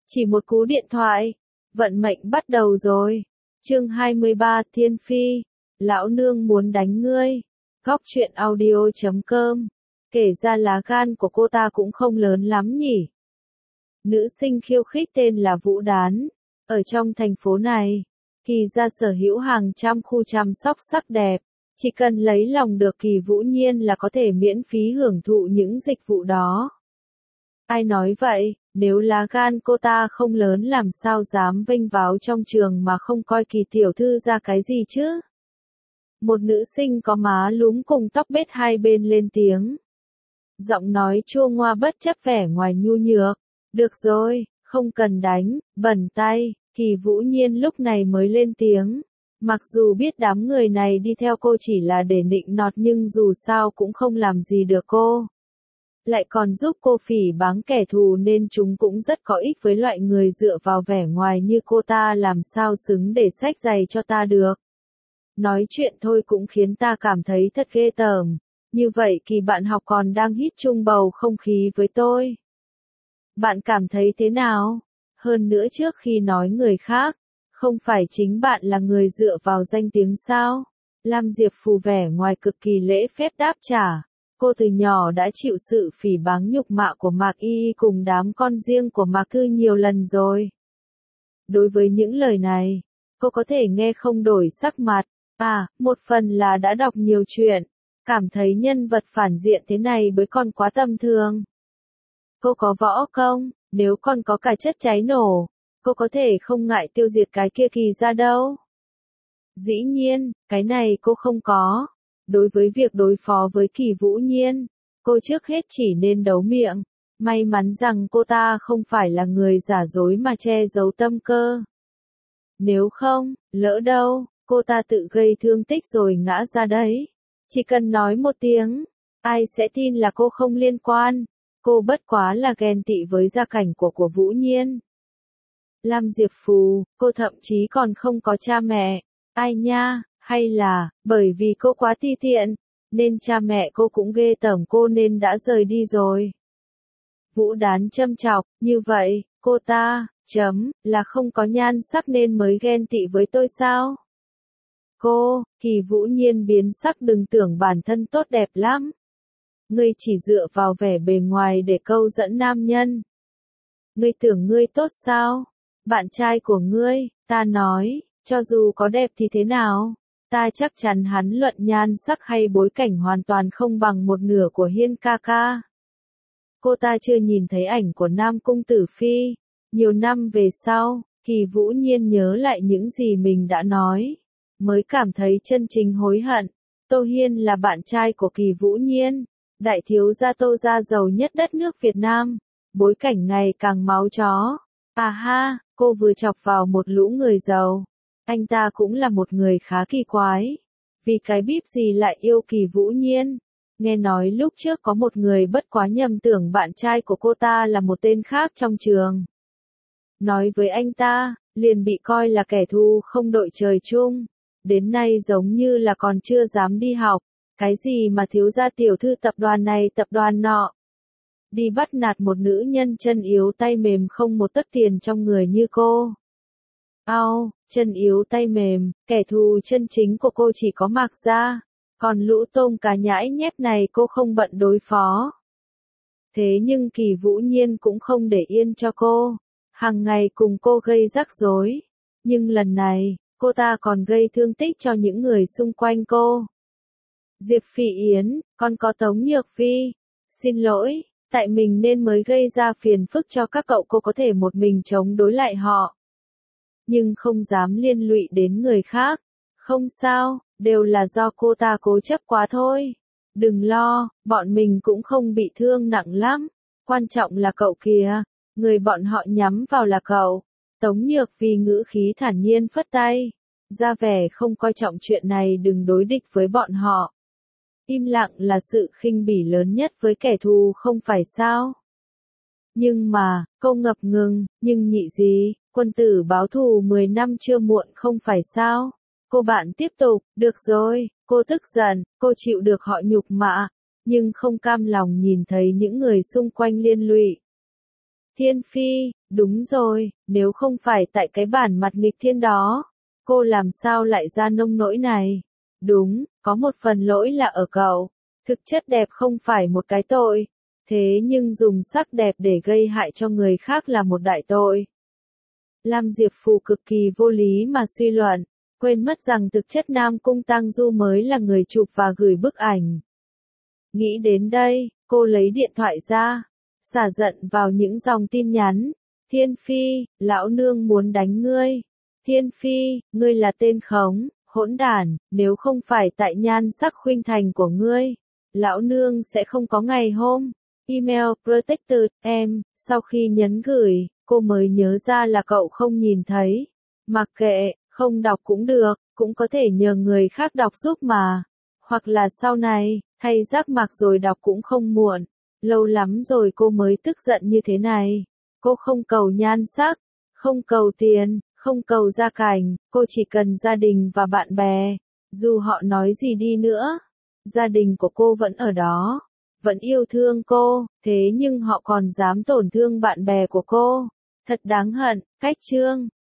Chỉ một cú điện thoại, vận mệnh bắt đầu rồi. Chương 23 Thiên Phi, lão nương muốn đánh ngươi. Góc truyện audio.com. Kể ra lá gan của cô ta cũng không lớn lắm nhỉ. Nữ sinh khiêu khích tên là Vũ Đán. Ở trong thành phố này, Kỳ gia sở hữu hàng trăm khu chăm sóc sắc đẹp. Chỉ cần lấy lòng được Kỳ Vũ Nhiên là có thể miễn phí hưởng thụ những dịch vụ đó. Ai nói vậy, nếu lá gan cô ta không lớn làm sao dám vênh váo trong trường mà không coi Kỳ tiểu thư ra cái gì chứ? Một nữ sinh có má lúm cùng tóc bết hai bên lên tiếng. Giọng nói chua ngoa bất chấp vẻ ngoài nhu nhược. Được rồi, không cần đánh, bẩn tay. Kỳ Vũ Nhiên lúc này mới lên tiếng. Mặc dù biết đám người này đi theo cô chỉ là để nịnh nọt nhưng dù sao cũng không làm gì được cô. Lại còn giúp cô phỉ báng kẻ thù nên chúng cũng rất có ích với loại người dựa vào vẻ ngoài như cô ta, làm sao xứng để xách giày cho ta được. Nói chuyện thôi cũng khiến ta cảm thấy thật ghê tởm. Như vậy Kỳ bạn học còn đang hít chung bầu không khí với tôi. Bạn cảm thấy thế nào? Hơn nữa trước khi nói người khác, không phải chính bạn là người dựa vào danh tiếng sao? Lam Diệp Phù vẻ ngoài cực kỳ lễ phép đáp trả. Cô từ nhỏ đã chịu sự phỉ báng nhục mạ của Mạc Y cùng đám con riêng của Mạc Thư nhiều lần rồi. Đối với những lời này, cô có thể nghe không đổi sắc mặt. Một phần là đã đọc nhiều chuyện, cảm thấy nhân vật phản diện thế này với con quá tầm thường. Cô có võ công, nếu con có cả chất cháy nổ, cô có thể không ngại tiêu diệt cái kia Kỳ ra đâu. Dĩ nhiên, cái này cô không có. Đối với việc đối phó với Kỳ Vũ Nhiên, cô trước hết chỉ nên đấu miệng. May mắn rằng cô ta không phải là người giả dối mà che giấu tâm cơ. Nếu không, lỡ đâu, cô ta tự gây thương tích rồi ngã ra đấy. Chỉ cần nói một tiếng, ai sẽ tin là cô không liên quan. Cô bất quá là ghen tị với gia cảnh của Vũ Nhiên. Lam Diệp Phù, cô thậm chí còn không có cha mẹ. Ai nha, hay là, bởi vì cô quá ti tiện, nên cha mẹ cô cũng ghê tởm cô nên đã rời đi rồi. Vũ Đán châm chọc, như vậy, cô ta, là không có nhan sắc nên mới ghen tị với tôi sao? Kỳ Vũ Nhiên biến sắc, đừng tưởng bản thân tốt đẹp lắm. Ngươi chỉ dựa vào vẻ bề ngoài để câu dẫn nam nhân. Ngươi tưởng ngươi tốt sao? Bạn trai của ngươi, ta nói, cho dù có đẹp thì thế nào? Ta chắc chắn hắn luận nhan sắc hay bối cảnh hoàn toàn không bằng một nửa của Hiên ca ca. Cô ta chưa nhìn thấy ảnh của Nam Cung Tử Phi. Nhiều năm về sau, Kỳ Vũ Nhiên nhớ lại những gì mình đã nói, mới cảm thấy chân chính hối hận. Tô Hiên là bạn trai của Kỳ Vũ Nhiên, đại thiếu gia Tô gia giàu nhất đất nước Việt Nam, bối cảnh ngày càng máu chó. Cô vừa chọc vào một lũ người giàu. Anh ta cũng là một người khá kỳ quái. Vì cái bíp gì lại yêu Kỳ Vũ Nhiên? Nghe nói lúc trước có một người bất quá nhầm tưởng bạn trai của cô ta là một tên khác trong trường. Nói với anh ta, liền bị coi là kẻ thù không đội trời chung. Đến nay giống như là còn chưa dám đi học. Cái gì mà thiếu gia tiểu thư tập đoàn này tập đoàn nọ. Đi bắt nạt một nữ nhân chân yếu tay mềm không một tấc tiền trong người như cô. Chân yếu tay mềm, kẻ thù chân chính của cô chỉ có Mạc gia. Còn lũ tôm cá nhãi nhép này cô không bận đối phó. Thế nhưng Kỳ Vũ Nhiên cũng không để yên cho cô. Hàng ngày cùng cô gây rắc rối. Nhưng lần này, cô ta còn gây thương tích cho những người xung quanh cô. Diệp Phỉ Yến, con có Tống Nhược Vi. Xin lỗi, tại mình nên mới gây ra phiền phức cho các cậu, cô có thể một mình chống đối lại họ. Nhưng không dám liên lụy đến người khác. Không sao, đều là do cô ta cố chấp quá thôi. Đừng lo, bọn mình cũng không bị thương nặng lắm. Quan trọng là cậu kìa, người bọn họ nhắm vào là cậu. Tống Nhược Vi ngữ khí thản nhiên phất tay. Ra vẻ không coi trọng chuyện này, đừng đối địch với bọn họ. Im lặng là sự khinh bỉ lớn nhất với kẻ thù không phải sao? Nhưng mà, cô ngập ngừng, nhưng nhị gì, quân tử báo thù 10 năm chưa muộn không phải sao? Cô bạn tiếp tục, được rồi, cô tức giận, cô chịu được họ nhục mạ, nhưng không cam lòng nhìn thấy những người xung quanh liên lụy. Thiên Phi, đúng rồi, nếu không phải tại cái bản mặt nghịch thiên đó, cô làm sao lại ra nông nỗi này? Đúng, có một phần lỗi là ở cậu. Thực chất đẹp không phải một cái tội. Thế nhưng dùng sắc đẹp để gây hại cho người khác là một đại tội. Lam Diệp Phù cực kỳ vô lý mà suy luận, quên mất rằng thực chất Nam Cung Tang Du mới là người chụp và gửi bức ảnh. Nghĩ đến đây, cô lấy điện thoại ra, xả giận vào những dòng tin nhắn. Thiên Phi, lão nương muốn đánh ngươi. Thiên Phi, ngươi là tên khống, hỗn đản, nếu không phải tại nhan sắc khuynh thành của ngươi, lão nương sẽ không có ngày hôm. Email Protected, em, sau khi nhấn gửi, cô mới nhớ ra là cậu không nhìn thấy. Mặc kệ, không đọc cũng được, cũng có thể nhờ người khác đọc giúp mà. Hoặc là sau này, thay rác mạc rồi đọc cũng không muộn. Lâu lắm rồi cô mới tức giận như thế này. Cô không cầu nhan sắc, không cầu tiền, không cầu gia cảnh, cô chỉ cần gia đình và bạn bè. Dù họ nói gì đi nữa, gia đình của cô vẫn ở đó, vẫn yêu thương cô, thế nhưng họ còn dám tổn thương bạn bè của cô. Thật đáng hận. Cách chương